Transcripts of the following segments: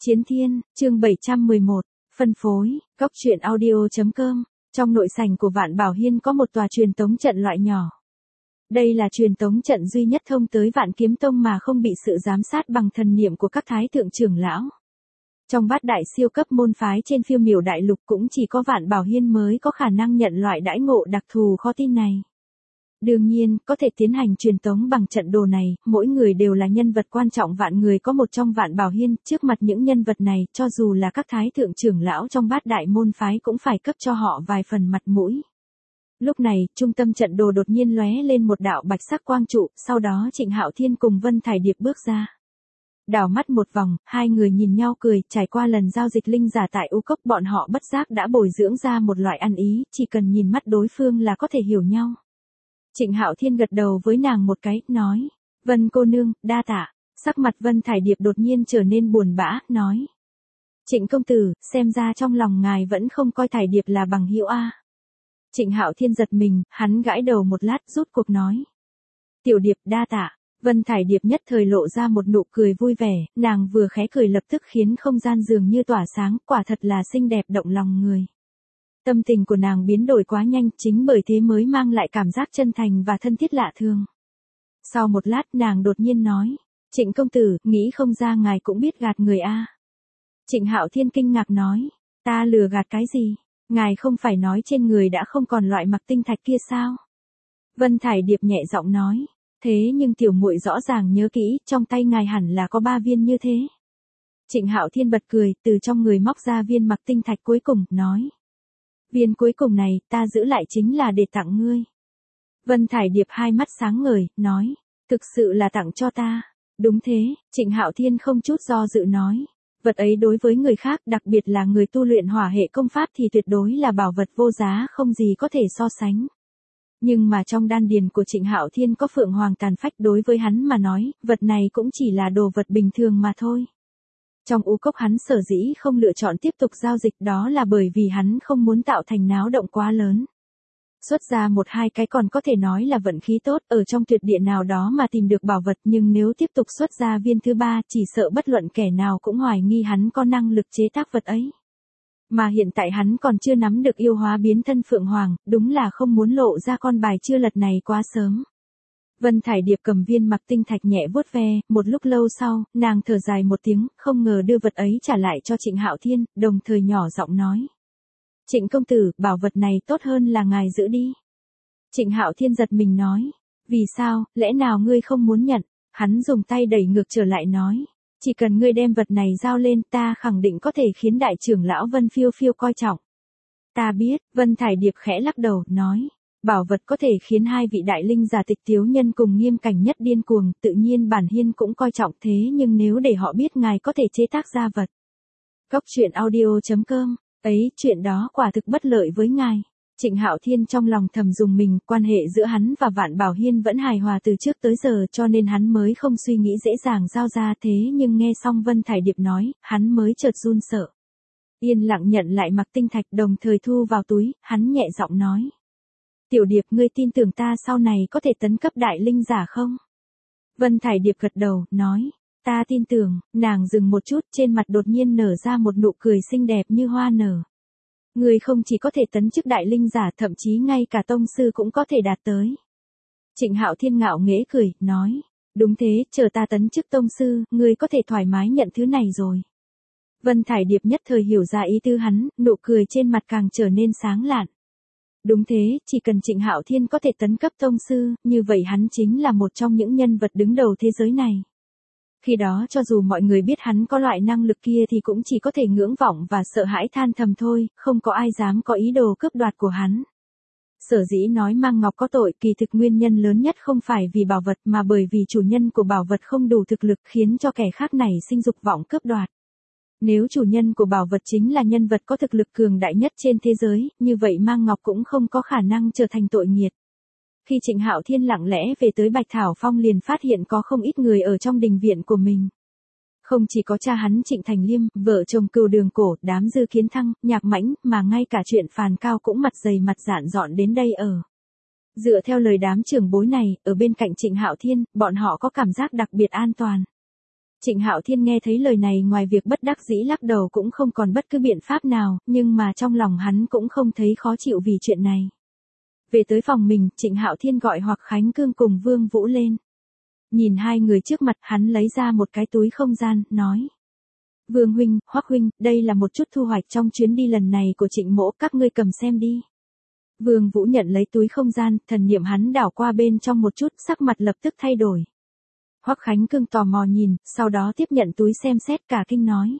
Chiến Thiên, chương 711, phân phối, góc truyện audio.com. Trong nội sảnh của Vạn Bảo Hiên có một tòa truyền tống trận loại nhỏ. Đây là truyền tống trận duy nhất thông tới Vạn Kiếm Tông mà không bị sự giám sát bằng thần niệm của các thái thượng trưởng lão. Trong bát đại siêu cấp môn phái trên phiêu miểu đại lục cũng chỉ có Vạn Bảo Hiên mới có khả năng nhận loại đãi ngộ đặc thù khó tin này. Đương nhiên, có thể tiến hành truyền tống bằng trận đồ này, mỗi người đều là nhân vật quan trọng vạn người có một trong Vạn Bảo Hiên, trước mặt những nhân vật này, cho dù là các thái thượng trưởng lão trong bát đại môn phái cũng phải cấp cho họ vài phần mặt mũi. Lúc này, trung tâm trận đồ đột nhiên lóe lên một đạo bạch sắc quang trụ, sau đó Trịnh Hạo Thiên cùng Vân Thải Điệp bước ra. Đảo mắt một vòng, hai người nhìn nhau cười, trải qua lần giao dịch linh giả tại U Cốc bọn họ bất giác đã bồi dưỡng ra một loại ăn ý, chỉ cần nhìn mắt đối phương là có thể hiểu nhau. Trịnh Hạo Thiên gật đầu với nàng một cái, nói, Vân cô nương, đa tạ. Sắc mặt Vân Thải Điệp đột nhiên trở nên buồn bã, nói, Trịnh công tử, xem ra trong lòng ngài vẫn không coi Thải Điệp là bằng hữu a. Trịnh Hạo Thiên giật mình, hắn gãi đầu một lát rút cuộc nói, Tiểu Điệp đa tạ. Vân Thải Điệp nhất thời lộ ra một nụ cười vui vẻ, nàng vừa khẽ cười lập tức khiến không gian dường như tỏa sáng, quả thật là xinh đẹp động lòng người. Tâm tình của nàng biến đổi quá nhanh, chính bởi thế mới mang lại cảm giác chân thành và thân thiết lạ thường. Sau một lát nàng đột nhiên nói, Trịnh công tử, nghĩ không ra ngài cũng biết gạt người a. Trịnh Hạo Thiên kinh ngạc nói, ta lừa gạt cái gì, ngài không phải nói trên người đã không còn loại mặc tinh thạch kia sao? Vân Thải Điệp nhẹ giọng nói, thế nhưng tiểu muội rõ ràng nhớ kỹ, trong tay ngài hẳn là có 3 viên như thế. Trịnh Hạo Thiên bật cười, từ trong người móc ra viên mặc tinh thạch cuối cùng, nói, viên cuối cùng này, ta giữ lại chính là để tặng ngươi. Vân Thải Điệp hai mắt sáng ngời, nói, thực sự là tặng cho ta. Đúng thế, Trịnh Hạo Thiên không chút do dự nói, vật ấy đối với người khác, đặc biệt là người tu luyện hỏa hệ công pháp thì tuyệt đối là bảo vật vô giá, không gì có thể so sánh. Nhưng mà trong đan điền của Trịnh Hạo Thiên có Phượng Hoàng Tàn Phách, đối với hắn mà nói, vật này cũng chỉ là đồ vật bình thường mà thôi. Trong U Cốc hắn sở dĩ không lựa chọn tiếp tục giao dịch, đó là bởi vì hắn không muốn tạo thành náo động quá lớn. Xuất ra 1-2 cái còn có thể nói là vận khí tốt, ở trong tuyệt địa nào đó mà tìm được bảo vật, nhưng nếu tiếp tục xuất ra viên thứ 3, chỉ sợ bất luận kẻ nào cũng hoài nghi hắn có năng lực chế tác vật ấy. Mà hiện tại hắn còn chưa nắm được yêu hóa biến thân Phượng Hoàng, đúng là không muốn lộ ra con bài chưa lật này quá sớm. Vân Thải Điệp cầm viên mặc tinh thạch nhẹ vuốt ve, một lúc lâu sau, nàng thở dài một tiếng, không ngờ đưa vật ấy trả lại cho Trịnh Hạo Thiên, đồng thời nhỏ giọng nói, Trịnh công tử, bảo vật này tốt hơn là ngài giữ đi. Trịnh Hạo Thiên giật mình nói, vì sao, lẽ nào ngươi không muốn nhận? Hắn dùng tay đẩy ngược trở lại nói, chỉ cần ngươi đem vật này giao lên, ta khẳng định có thể khiến đại trưởng lão Vân Phiêu Phiêu coi trọng. Ta biết. Vân Thải Điệp khẽ lắc đầu, nói, bảo vật có thể khiến 2 vị đại linh giả Tịch Tiếu Nhân cùng Nghiêm Cảnh Nhất điên cuồng, tự nhiên bản hiên cũng coi trọng, thế nhưng nếu để họ biết ngài có thể chế tác ra vật. Góc truyện audio.com, ấy, chuyện đó quả thực bất lợi với ngài. Trịnh Hạo Thiên trong lòng thầm dùng mình, quan hệ giữa hắn và Vạn Bảo Hiên vẫn hài hòa từ trước tới giờ, cho nên hắn mới không suy nghĩ dễ dàng giao ra, thế nhưng nghe xong Vân Thải Điệp nói, hắn mới chợt run sợ. Yên lặng nhận lại mặc tinh thạch, đồng thời thu vào túi, hắn nhẹ giọng nói, Tiểu Điệp, ngươi tin tưởng ta sau này có thể tấn cấp đại linh giả không? Vân Thải Điệp gật đầu, nói, ta tin tưởng. Nàng dừng một chút, trên mặt đột nhiên nở ra một nụ cười xinh đẹp như hoa nở. Ngươi không chỉ có thể tấn chức đại linh giả, thậm chí ngay cả tông sư cũng có thể đạt tới. Trịnh Hạo Thiên ngạo nghễ cười, nói, đúng thế, chờ ta tấn chức tông sư, ngươi có thể thoải mái nhận thứ này rồi. Vân Thải Điệp nhất thời hiểu ra ý tư hắn, nụ cười trên mặt càng trở nên sáng lạn. Đúng thế, chỉ cần Trịnh Hạo Thiên có thể tấn cấp tông sư, như vậy hắn chính là một trong những nhân vật đứng đầu thế giới này. Khi đó cho dù mọi người biết hắn có loại năng lực kia thì cũng chỉ có thể ngưỡng vọng và sợ hãi than thầm thôi, không có ai dám có ý đồ cướp đoạt của hắn. Sở dĩ nói mang ngọc có tội, kỳ thực nguyên nhân lớn nhất không phải vì bảo vật mà bởi vì chủ nhân của bảo vật không đủ thực lực, khiến cho kẻ khác này sinh dục vọng cướp đoạt. Nếu chủ nhân của bảo vật chính là nhân vật có thực lực cường đại nhất trên thế giới, như vậy mang ngọc cũng không có khả năng trở thành tội nghiệt. Khi Trịnh Hạo Thiên lặng lẽ về tới Bạch Thảo Phong liền phát hiện có không ít người ở trong đình viện của mình. Không chỉ có cha hắn Trịnh Thành Liêm, vợ chồng Cừu Đường Cổ, đám Dư Kiến Thăng, Nhạc Mãnh, mà ngay cả chuyện Phàn Cao cũng mặt dày mặt dạn dọn đến đây ở. Dựa theo lời đám trưởng bối này, ở bên cạnh Trịnh Hạo Thiên, bọn họ có cảm giác đặc biệt an toàn. Trịnh Hạo Thiên nghe thấy lời này ngoài việc bất đắc dĩ lắc đầu cũng không còn bất cứ biện pháp nào, nhưng mà trong lòng hắn cũng không thấy khó chịu vì chuyện này. Về tới phòng mình, Trịnh Hạo Thiên gọi Hoắc Khánh Cương cùng Vương Vũ lên. Nhìn hai người trước mặt, hắn lấy ra một cái túi không gian, nói. Vương huynh, Hoắc huynh, đây là một chút thu hoạch trong chuyến đi lần này của Trịnh mỗ, các ngươi cầm xem đi. Vương Vũ nhận lấy túi không gian, thần niệm hắn đảo qua bên trong một chút, sắc mặt lập tức thay đổi. Hoắc Khánh Cương tò mò nhìn, sau đó tiếp nhận túi xem xét cả kinh nói.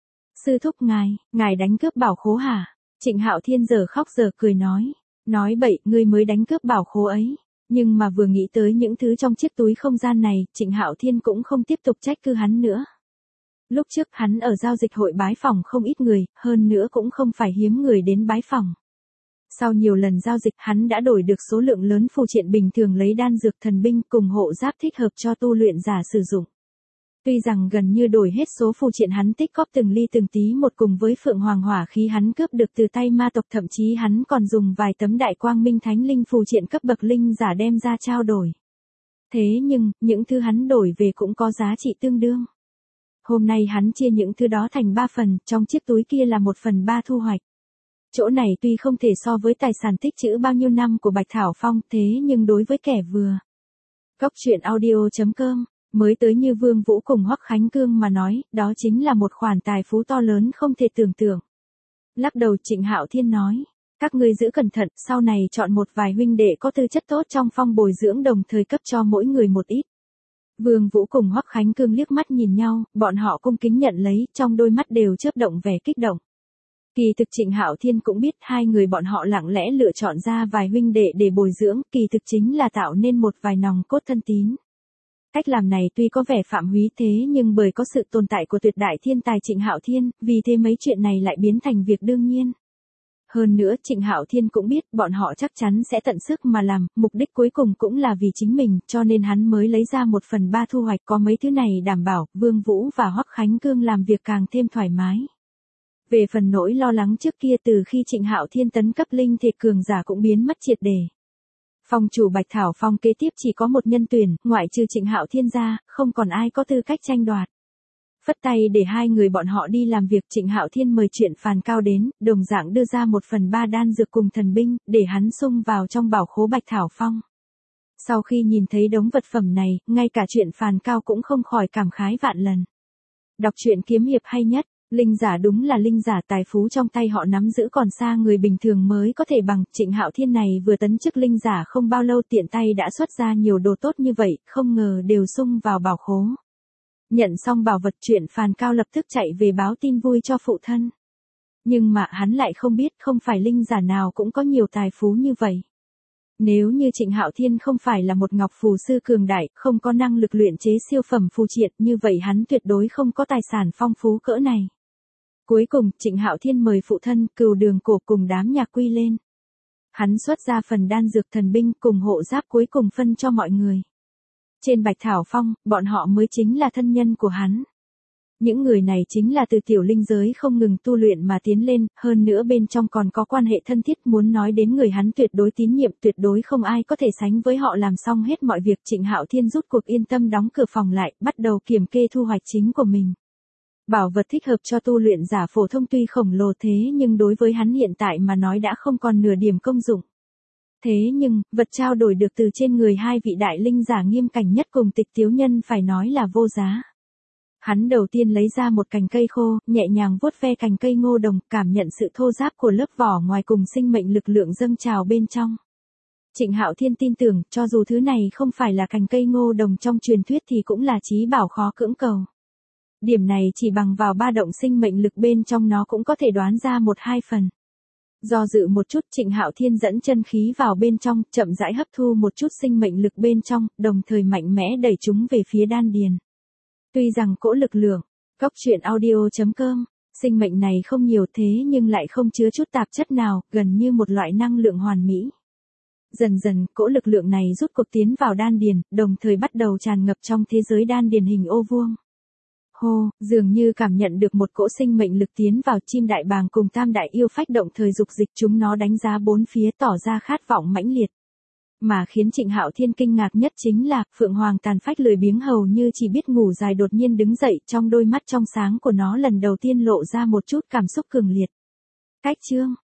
Sư thúc ngài đánh cướp bảo khố hả? Trịnh Hạo Thiên giờ khóc giờ cười nói. Nói bậy, ngươi mới đánh cướp bảo khố ấy. Nhưng mà vừa nghĩ tới những thứ trong chiếc túi không gian này, Trịnh Hạo Thiên cũng không tiếp tục trách cứ hắn nữa. Lúc trước hắn ở giao dịch hội bái phỏng không ít người, hơn nữa cũng không phải hiếm người đến bái phỏng. Sau nhiều lần giao dịch hắn đã đổi được số lượng lớn phù triện bình thường lấy đan dược thần binh cùng hộ giáp thích hợp cho tu luyện giả sử dụng. Tuy rằng gần như đổi hết số phù triện hắn tích góp từng ly từng tí một cùng với Phượng Hoàng hỏa khí hắn cướp được từ tay ma tộc, thậm chí hắn còn dùng vài tấm đại quang minh thánh linh phù triện cấp bậc linh giả đem ra trao đổi. Thế nhưng, những thứ hắn đổi về cũng có giá trị tương đương. Hôm nay hắn chia những thứ đó thành 3 phần, trong chiếc túi kia là 1/3 thu hoạch. Chỗ này tuy không thể so với tài sản tích trữ bao nhiêu năm của Bạch Thảo Phong, thế nhưng đối với kẻ vừa. Góc truyện audio.com, mới tới như Vương Vũ cùng Hoắc Khánh Cương mà nói, đó chính là một khoản tài phú to lớn không thể tưởng tượng. Lắc đầu Trịnh Hạo Thiên nói, các ngươi giữ cẩn thận, sau này chọn một vài huynh đệ có tư chất tốt trong phong bồi dưỡng đồng thời cấp cho mỗi người một ít. Vương Vũ cùng Hoắc Khánh Cương liếc mắt nhìn nhau, bọn họ cung kính nhận lấy, trong đôi mắt đều chớp động vẻ kích động. Kỳ thực Trịnh Hạo Thiên cũng biết hai người bọn họ lặng lẽ lựa chọn ra vài huynh đệ để bồi dưỡng, kỳ thực chính là tạo nên một vài nòng cốt thân tín. Cách làm này tuy có vẻ phạm húy thế nhưng bởi có sự tồn tại của tuyệt đại thiên tài Trịnh Hạo Thiên, vì thế mấy chuyện này lại biến thành việc đương nhiên. Hơn nữa Trịnh Hạo Thiên cũng biết bọn họ chắc chắn sẽ tận sức mà làm, mục đích cuối cùng cũng là vì chính mình, cho nên hắn mới lấy ra 1/3 thu hoạch, có mấy thứ này đảm bảo, Vương Vũ và Hoắc Khánh Cương làm việc càng thêm thoải mái. Về phần nỗi lo lắng trước kia từ khi Trịnh Hạo Thiên tấn cấp linh thể cường giả cũng biến mất triệt để. Phong chủ Bạch Thảo Phong kế tiếp chỉ có một nhân tuyển, ngoại trừ Trịnh Hạo Thiên ra, không còn ai có tư cách tranh đoạt. Phất tay để hai người bọn họ đi làm việc, Trịnh Hạo Thiên mời Chuyện Phàn Cao đến, đồng dạng đưa ra 1/3 đan dược cùng thần binh, để hắn xung vào trong bảo khố Bạch Thảo Phong. Sau khi nhìn thấy đống vật phẩm này, ngay cả Chuyện Phàn Cao cũng không khỏi cảm khái vạn lần. Đọc truyện kiếm hiệp hay nhất, linh giả đúng là linh giả, tài phú trong tay họ nắm giữ còn xa người bình thường mới có thể bằng. Trịnh Hạo Thiên này vừa tấn chức linh giả không bao lâu tiện tay đã xuất ra nhiều đồ tốt như vậy, không ngờ đều xung vào bảo khố. Nhận xong bảo vật, Chuyện Phàn Cao lập tức chạy về báo tin vui cho phụ thân. Nhưng mà hắn lại không biết không phải linh giả nào cũng có nhiều tài phú như vậy. Nếu như Trịnh Hạo Thiên không phải là một ngọc phù sư cường đại, không có năng lực luyện chế siêu phẩm phù triện, như vậy hắn tuyệt đối không có tài sản phong phú cỡ này. Cuối cùng, Trịnh Hạo Thiên mời phụ thân, Cừu Đường Cổ cùng đám nhạc quy lên. Hắn xuất ra phần đan dược thần binh cùng hộ giáp cuối cùng phân cho mọi người. Trên Bạch Thảo Phong, bọn họ mới chính là thân nhân của hắn. Những người này chính là từ tiểu linh giới không ngừng tu luyện mà tiến lên, hơn nữa bên trong còn có quan hệ thân thiết, muốn nói đến người hắn tuyệt đối tín nhiệm, tuyệt đối không ai có thể sánh với họ. Làm xong hết mọi việc, Trịnh Hạo Thiên rút cuộc yên tâm đóng cửa phòng lại, bắt đầu kiểm kê thu hoạch chính của mình. Bảo vật thích hợp cho tu luyện giả phổ thông tuy khổng lồ thế nhưng đối với hắn hiện tại mà nói đã không còn nửa điểm công dụng. Thế nhưng, vật trao đổi được từ trên người hai vị đại linh giả nghiêm cảnh nhất cùng Tịch Tiếu Nhân phải nói là vô giá. Hắn đầu tiên lấy ra một cành cây khô, nhẹ nhàng vuốt ve cành cây ngô đồng, cảm nhận sự thô ráp của lớp vỏ ngoài cùng sinh mệnh lực lượng dâng trào bên trong. Trịnh Hạo Thiên tin tưởng, cho dù thứ này không phải là cành cây ngô đồng trong truyền thuyết thì cũng là chí bảo khó cưỡng cầu. Điểm này chỉ bằng vào ba động sinh mệnh lực bên trong nó cũng có thể đoán ra 1-2 phần. Do dự một chút, Trịnh Hạo Thiên dẫn chân khí vào bên trong, chậm rãi hấp thu một chút sinh mệnh lực bên trong, đồng thời mạnh mẽ đẩy chúng về phía đan điền. Tuy rằng cỗ lực lượng, góc truyện audio.com, sinh mệnh này không nhiều thế nhưng lại không chứa chút tạp chất nào, gần như một loại năng lượng hoàn mỹ. Dần dần, cỗ lực lượng này rút cuộc tiến vào đan điền, đồng thời bắt đầu tràn ngập trong thế giới đan điền hình ô vuông. Hô, dường như cảm nhận được một cỗ sinh mệnh lực tiến vào, Chim Đại Bàng cùng Tam Đại Yêu Phách động thời dục dịch chúng nó đánh giá bốn phía, tỏ ra khát vọng mãnh liệt. Mà khiến Trịnh Hạo Thiên kinh ngạc nhất chính là, Phượng Hoàng tàn phách lười biếng hầu như chỉ biết ngủ dài đột nhiên đứng dậy, trong đôi mắt trong sáng của nó lần đầu tiên lộ ra một chút cảm xúc cường liệt. Cách chương